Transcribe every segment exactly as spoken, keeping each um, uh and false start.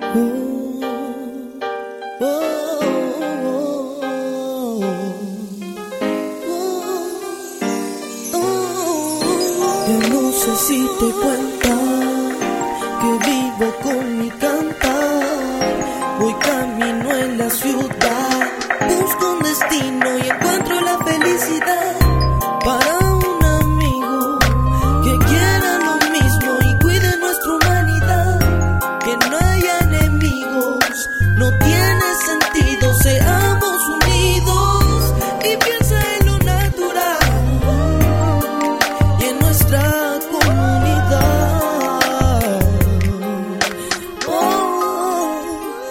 Ya no sé si te cuenta que vivo con mi cantar. Voy camino en la ciudad, busco un destino y encuentro la felicidad. Para un amigo que quiera lo mismo y cuide nuestra humanidad. Que no haya enemigos, no tiene sentido, seamos unidos y piensa en lo natural y en nuestra comunidad. Oh,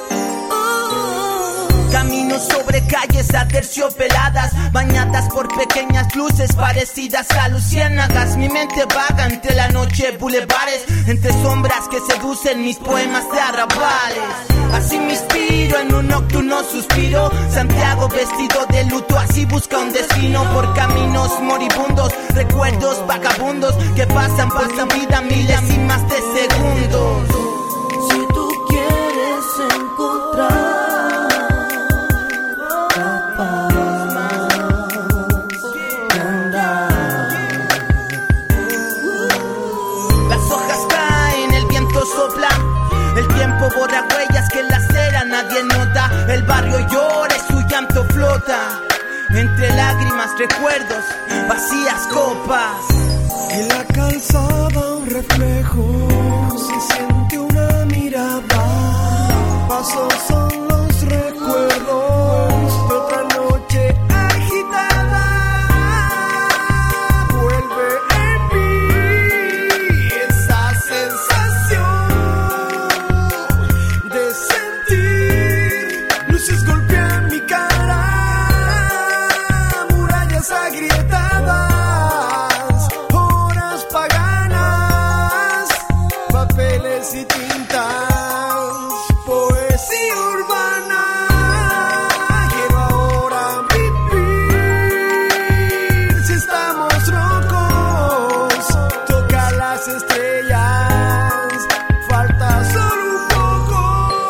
oh. Camino sobre calles aterciopeladas, bañadas por pequeñas luces parecidas a luciérnagas. Mi mente vaga entre la noche, bulevares, entre sombras que seducen mis poemas de arrabales. Así me inspiro en un nocturno suspiro. Santiago vestido de luto, así busca un destino por caminos moribundos, recuerdos vagabundos que pasan por tu vida milésimas de segundos. Si tú quieres encontrar el tiempo borra huellas que la cera nadie nota. El barrio llora y su llanto flota entre lágrimas, recuerdos, vacías copas. En la calzada un reflejo, se siente una mirada. Pasos son los recuerdos de otra noche agitada. Vuelve en mí esa sensación de sentir luces golpean mi cara, murallas agrietadas, horas paganas, papeles y tintas, poesía urbana. Quiero ahora vivir, si estamos locos, toca las estrellas, falta solo un poco.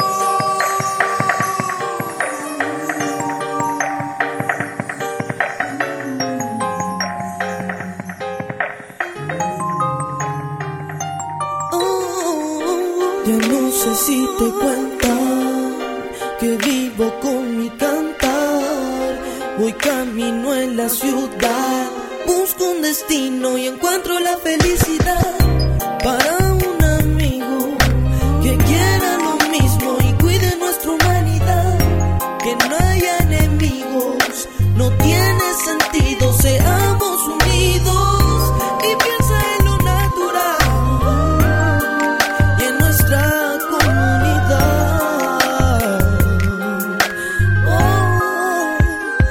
Oh, ya no sé si te cuenta que vivo con mi cantar. Voy camino en la ciudad, busco un destino y encuentro la felicidad. Para un amigo que quiera lo mismo y cuide nuestra humanidad. Que no haya enemigos, no tiene sentido, seamos unidos y piensa en lo natural y en nuestra comunidad. Oh,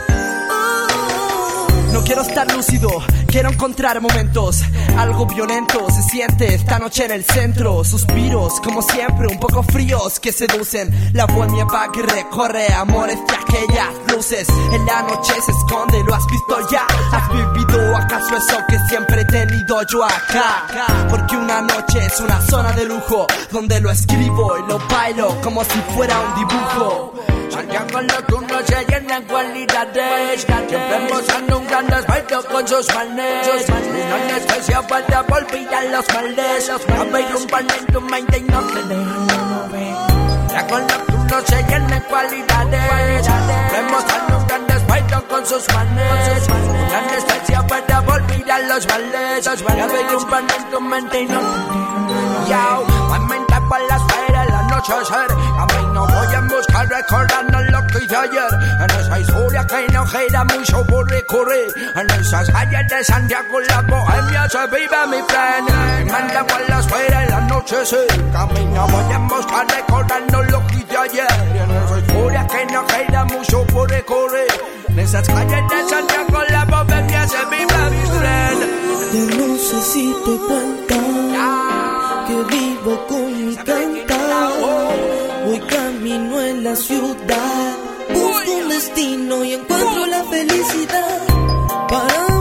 oh. No quiero estar lúcido, quiero encontrar momentos. Algo violento se siente esta noche en el centro. Suspiros, como siempre, un poco fríos que seducen. La bohemia va que recorre amores de aquellas luces. En la noche se esconde, ¿lo has visto ya? ¿Has vivido acaso eso que siempre he tenido yo acá? Porque una noche es una zona de lujo, donde lo escribo y lo bailo como si fuera un dibujo. Santiago nocturno se llena en cualidades, siempre mostrando un gran respeto con sus manes. Una anestesia para olvidar los males, abre un pan en tu mente y no te dejan ver. Santiago nocturno se llena en cualidades, siempre mostrando un gran respeto con sus manes. Una anestesia para olvidar los males, abre un pan en tu mente y no te dejan ver. Yo, mi mente por la esfera, el anochecer, camino voy en busca recordando lo que hice ayer. En esa historia que no queda mucho por recorrer, en esas calles de Santiago la bohemia se vive, mi friend. Mi mente por la esfera, el anochecer, camino voy en busca recordando lo que hice ayer. En esa historia que no queda mucho por recorrer, en esas calles de Santiago la bohemia se vive, mi friend. Ya no sé si te cuenta que vivo con mi cantar. Voy camino en la ciudad, busco un destino y encuentro la felicidad. Para